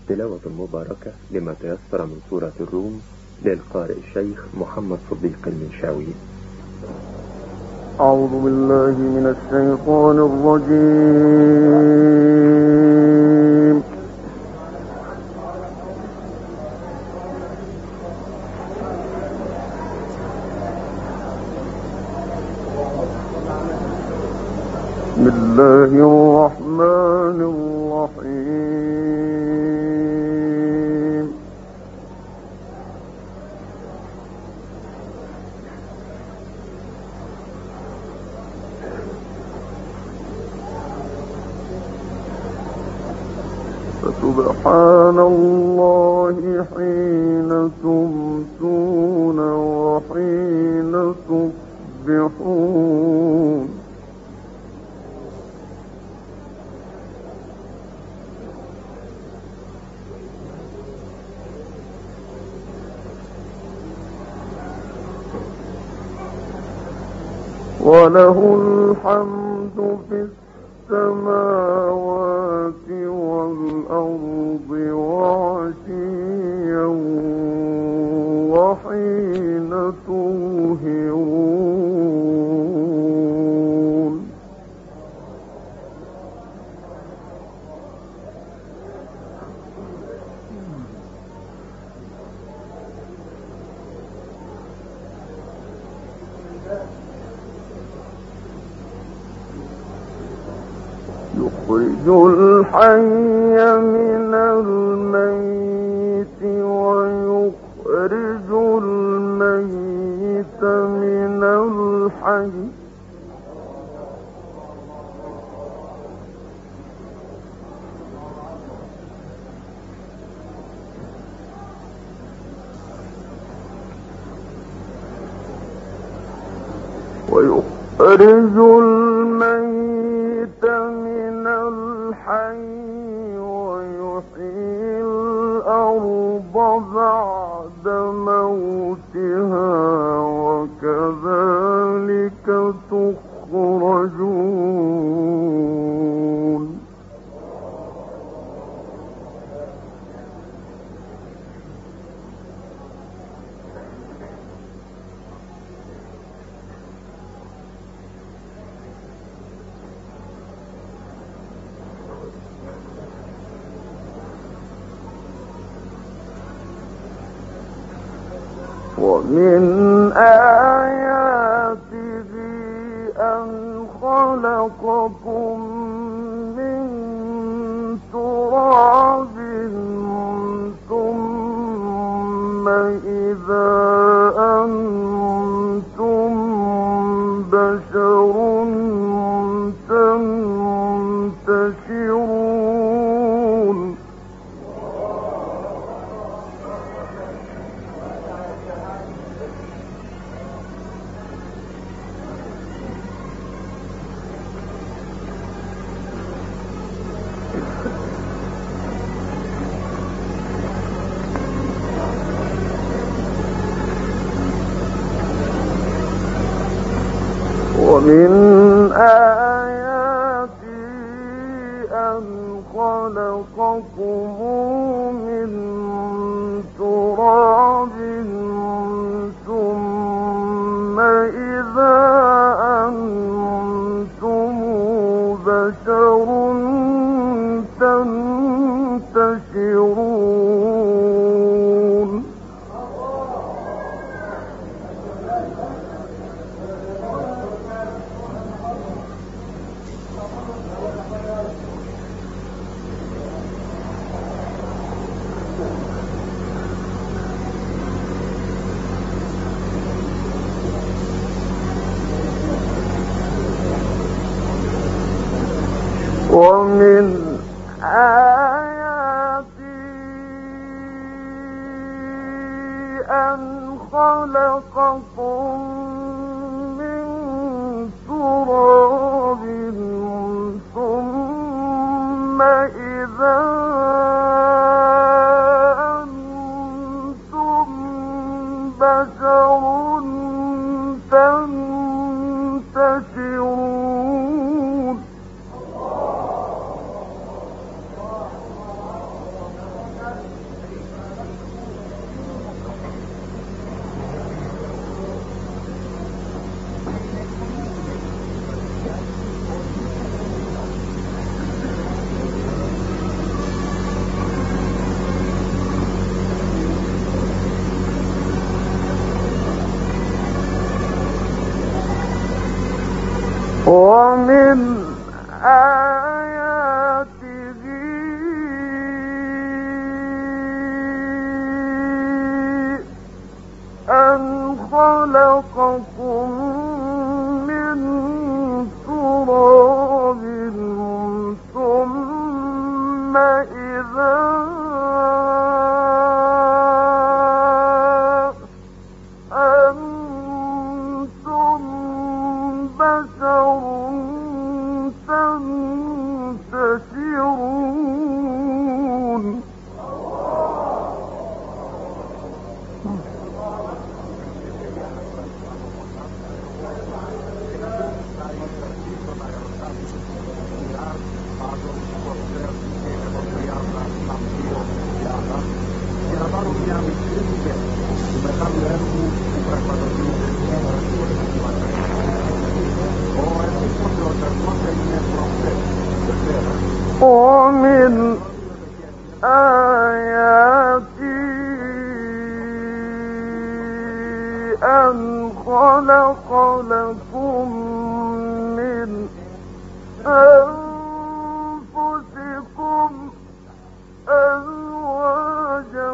تلاوة مباركة لما تيسر من سورة الروم للقارئ الشيخ محمد صديق المنشاوي. أعوذ بالله من الشيطان الرجيم. بسم الله الرحمن الرحيم. فسبحان الله حين تمسون وحين تصبحون. وله الحمد في السماوات والأرض وعشيا وحين تظهرون. يخرج الحي من الميت ويخرج الميت من الحي. ويخرج الميت من الحي ويحيي الأرض بعد موتها وكذلك تخرجون. ومن آياته أن خلقكم من تراب ثم إذا أنتم بشر تنتشرون. ومن آياته أن خلقكم من تراب ثم إذا أنتم بشر تنتشرون. ومن آياته أن خلقكم من تراب ثم إذا أنتم بشر تنتشرون. ومن آياته أن خلقكم من تراب ثم إذا أنتم بشر تنتشرون. ومن آياته أن خلق لكم من أنفسكم أزواجا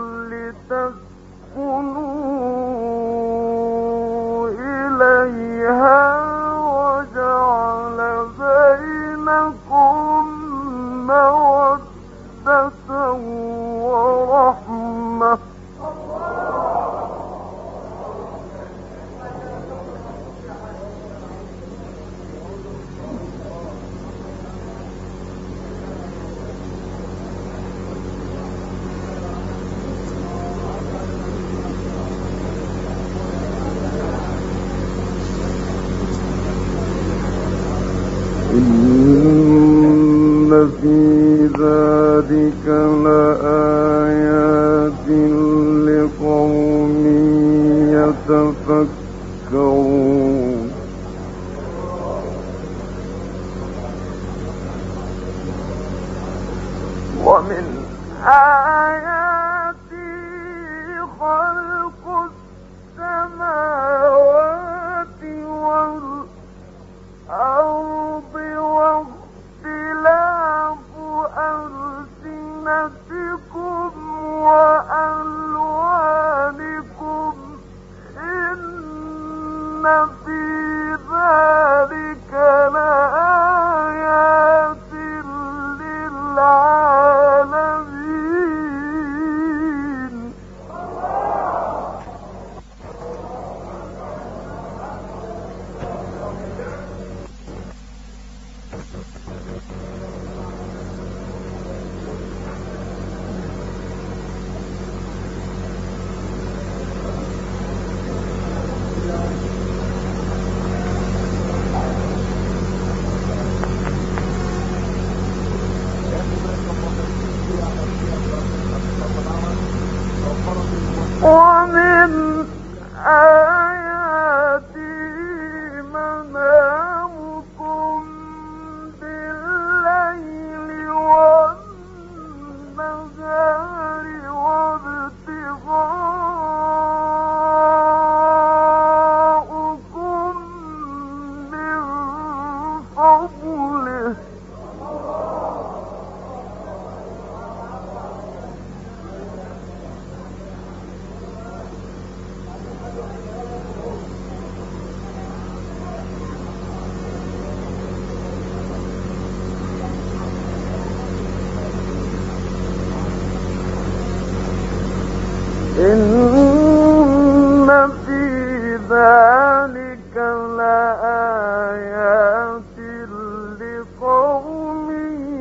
لتسكنوا إليها وجعل بينكم مودة ورحمة. إن في ذلك لآيات لقوم يتفكرون. ومن آياته خلق السماوات والأرض واختلاف ألسنتكم وألوانكم إن في ذلك لآيات للعالمين. ومن آياته منامكم بالليل والنهار وابتغاؤكم من فضله. إن في ذلك لآيات لقوم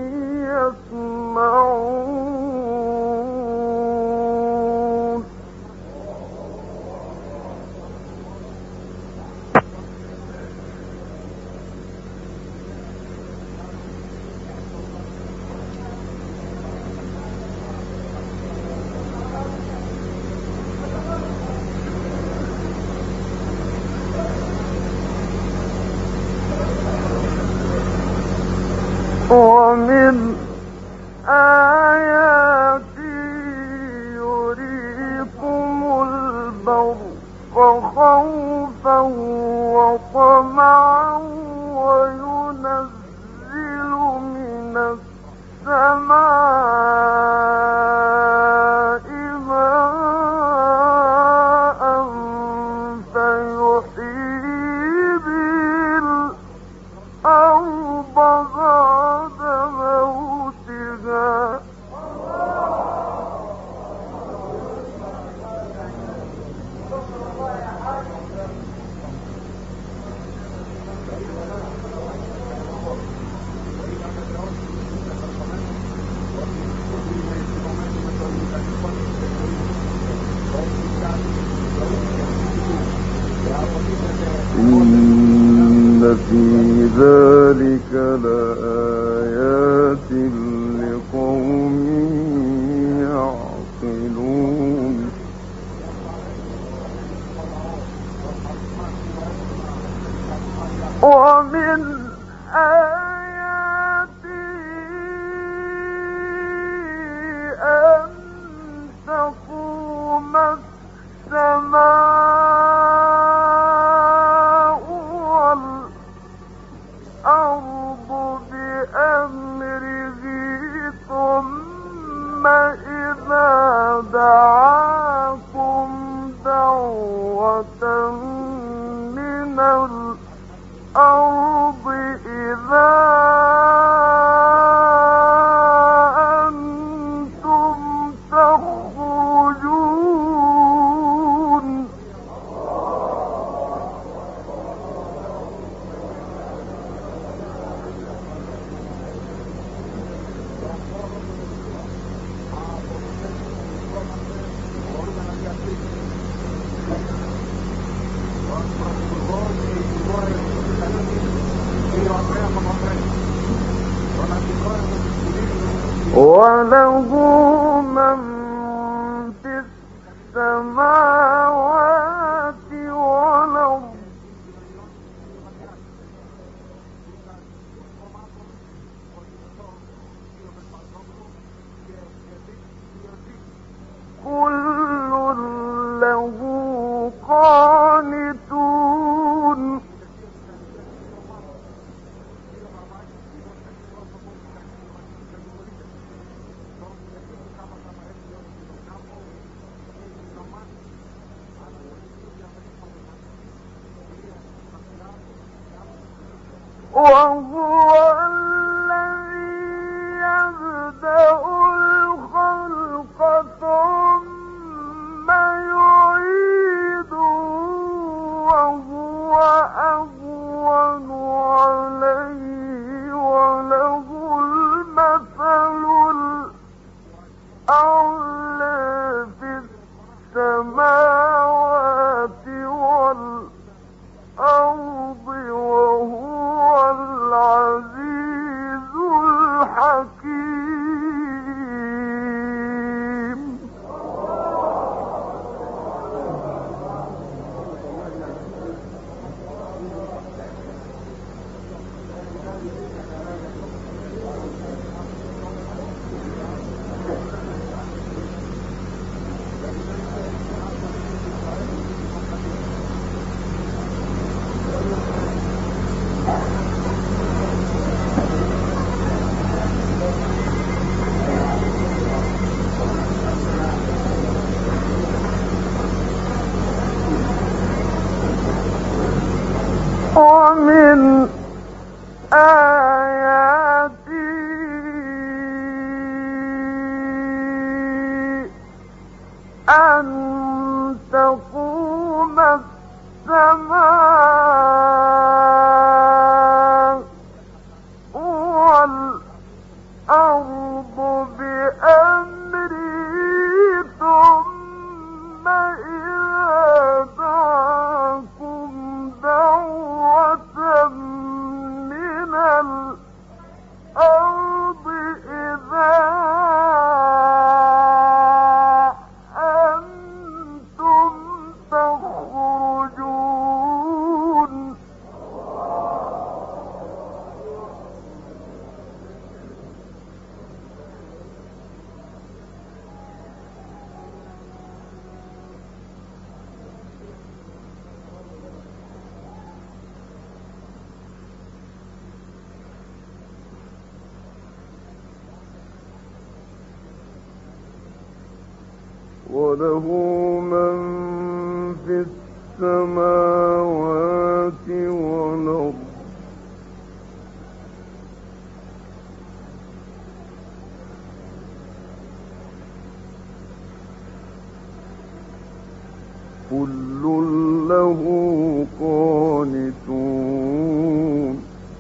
يسمعون. ومن آياته أن تقوم السماء والأرض بأمره ثم إذا دعاكم دعوة من الأرض إذا أنتم تخرجون وله من في السماوات والأرض كل له قانتون وهو الذي يبدأ الخلق ثم يعيده وهو أهون عليه وله المثل الأعلى في السماوات والأرض وهو العزيز الحكيم ومن آياته أن تقوم السماء والأرض بأمره ثم إذا دعاكم دعوة من الأرض إذا أنتم تخرجون وله من في السماوات والأرض كل له قانتون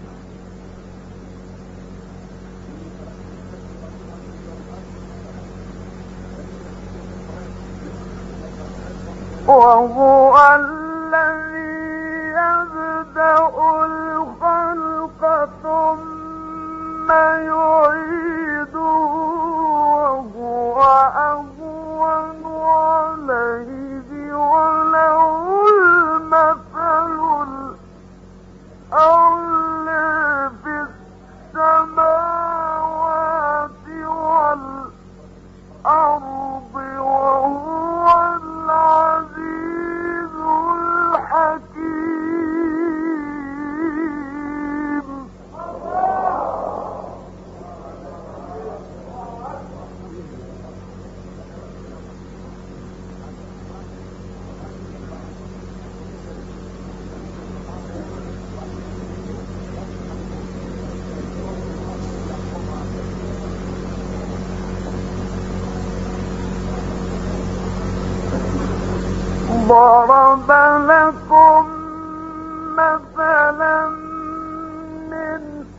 وهو الذي يبدأ الخلق ثم يعيده وهو أهون عليه وله المثل الأعلى ضرب لكم مثلا من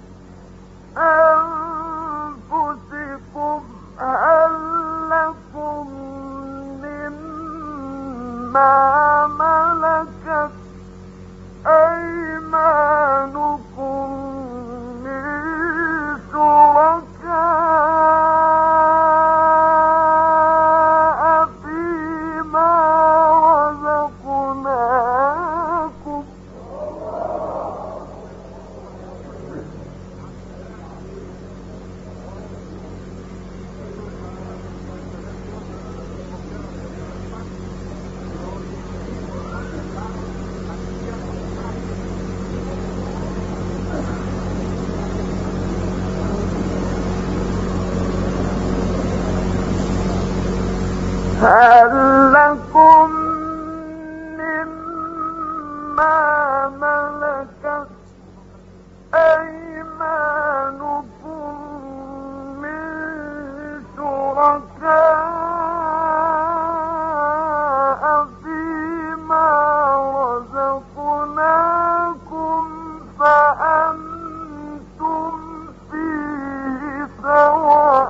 أنفسكم هل لكم مما ملكت أيمانكم من شركاء فيما رزقناكم هل لكم مما ملكت أيمانكم من شركاء فيما رزقناكم فأنتم فيه سواء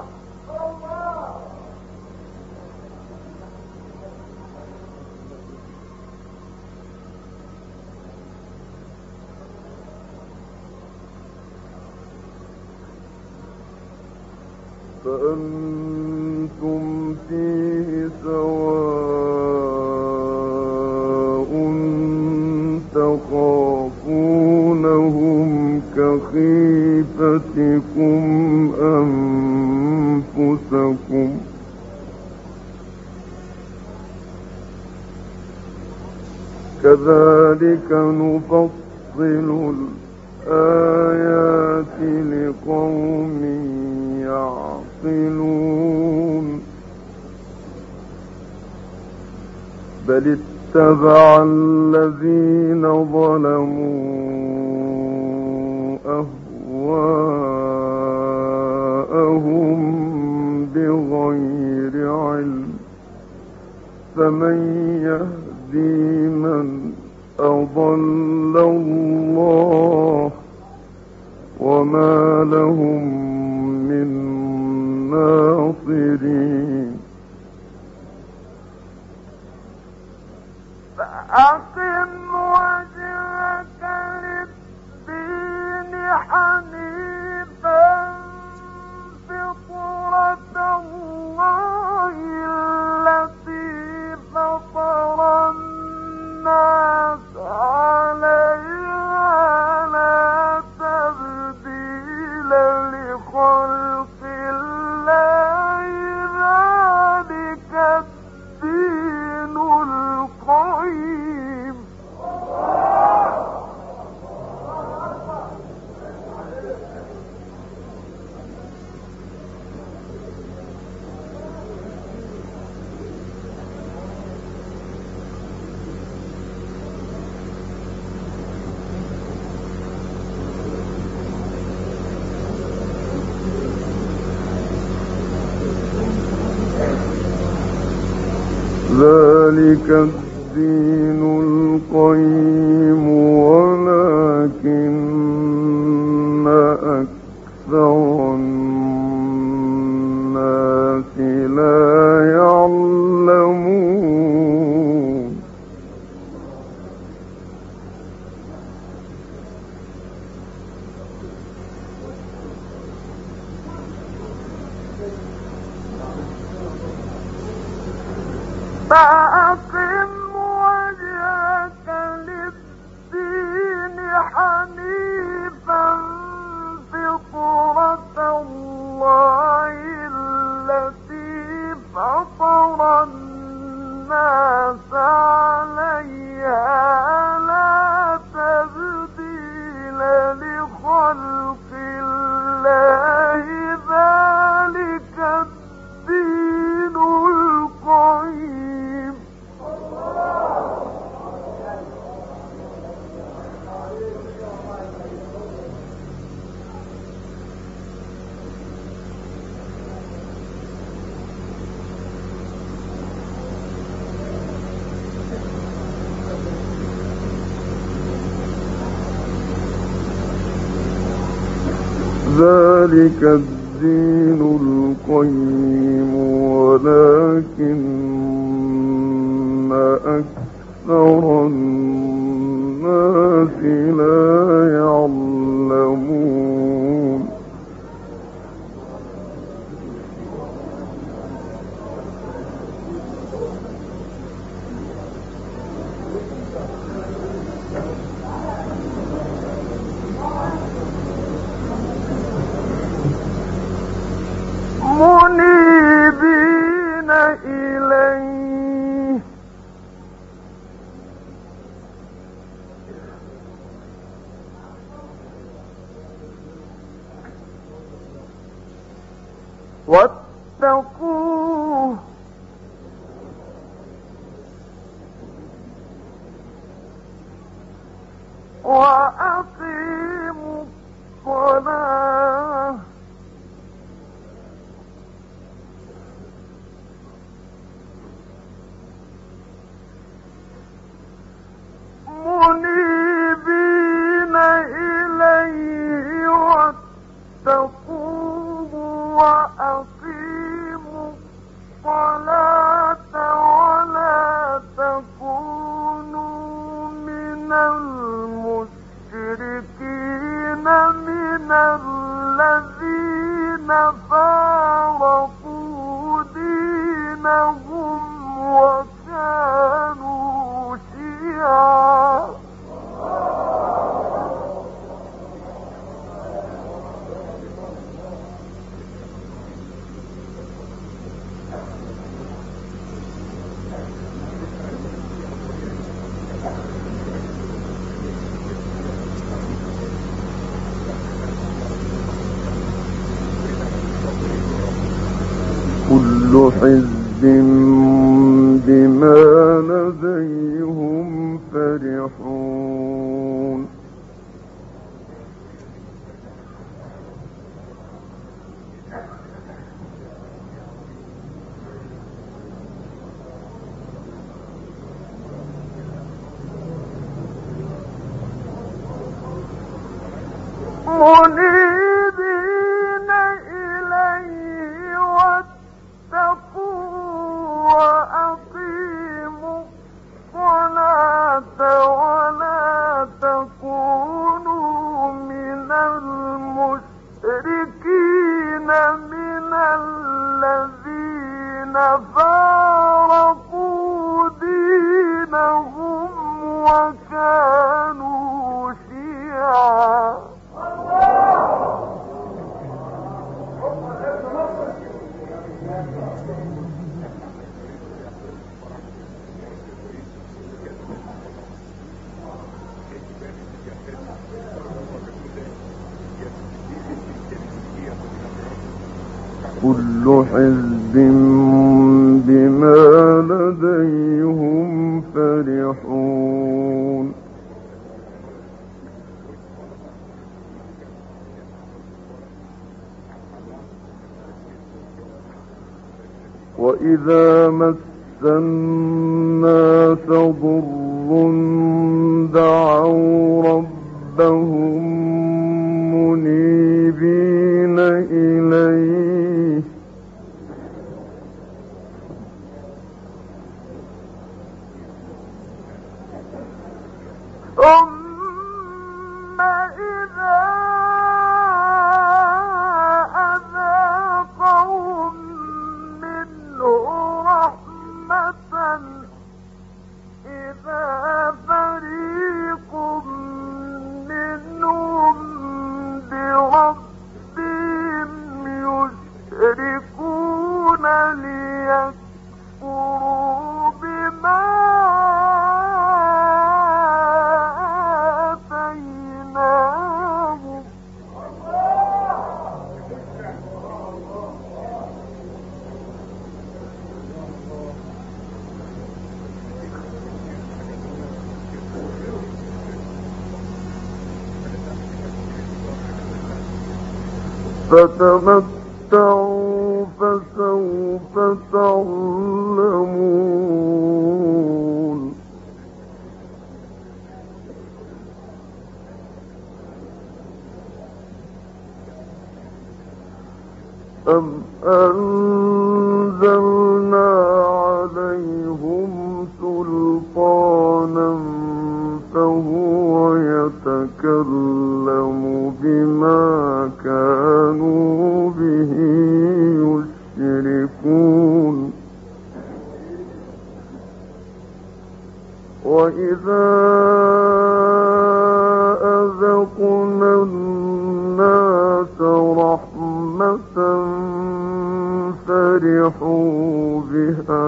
تخافونهم كخيفتكم أنفسكم كذلك نفصل الآيات لقوم يعقلون بل اتبع الذين ظلموا أهواءهم بغير علم فمن يهدي من أضل الله وما لهم من ناصرين فأقم وجهك للدين حنيفا فطرة الله التي فطر الناس عليها لا تبديل لخلق الله ذلك الدين القيم ذلك الدين القيم ولكن أكثر الناس لا يعلمون فأقم وجهك للدين حنيفا فطرة الله التي فطر الناس عليها لا تبديل لخلق الله ذلك الدين القيم ذلك الدين القيم ولكن أكثر الناس لا يعلمون منيبين إليه واتقوه وأقيموا الصلاة منيبين إليه واتقوه وأقيموا الصلاة ولا تكونوا من المشركين من الذين فارقوا دينهم وكانوا شيعا كل حزب بما لديهم فرحون منيبين إليه واتقوا وأقيموا الصلاة ولا تكونوا من المشركين من الذين فارقوا دينهم وكانوا شيعا كل حزب بما لديهم فرحون وإذا مس الناس ضر دعوا ربهم منيبين إليه ثم إذا أذاقهم منه رحمة إذا فريق منهم بربهم يشركون ليكفروا بما آتيناهم فتمتعوا فسوف تعلمون أنزلنا عليهم سلطانا فهو يتكلم بما كانوا به يشركون وإذا أذقنا الناس رحمة فرحوا بها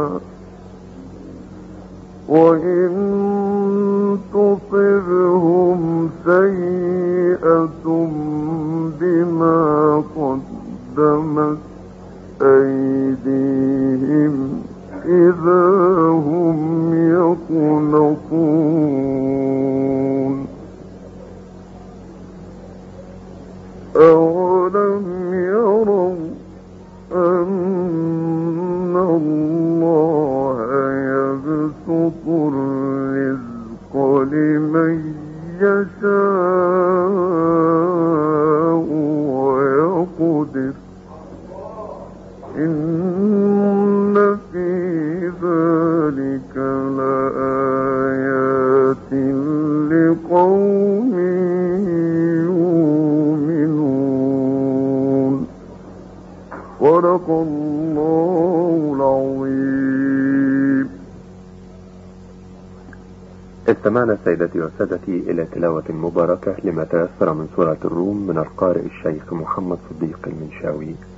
وإن تصبهم سيئة بما قدمت أيديهم إذا هم يقنطون أولم يروا أن الله يبسط الرزق لمن يشاء ويقدر إن في ذلك لآيات لقوم يؤمنون صدق الله العظيم. استمعنا سيدتي وسادتي إلى تلاوة مباركة لما تيسر من سورة الروم من القارئ الشيخ محمد صديق المنشاوي.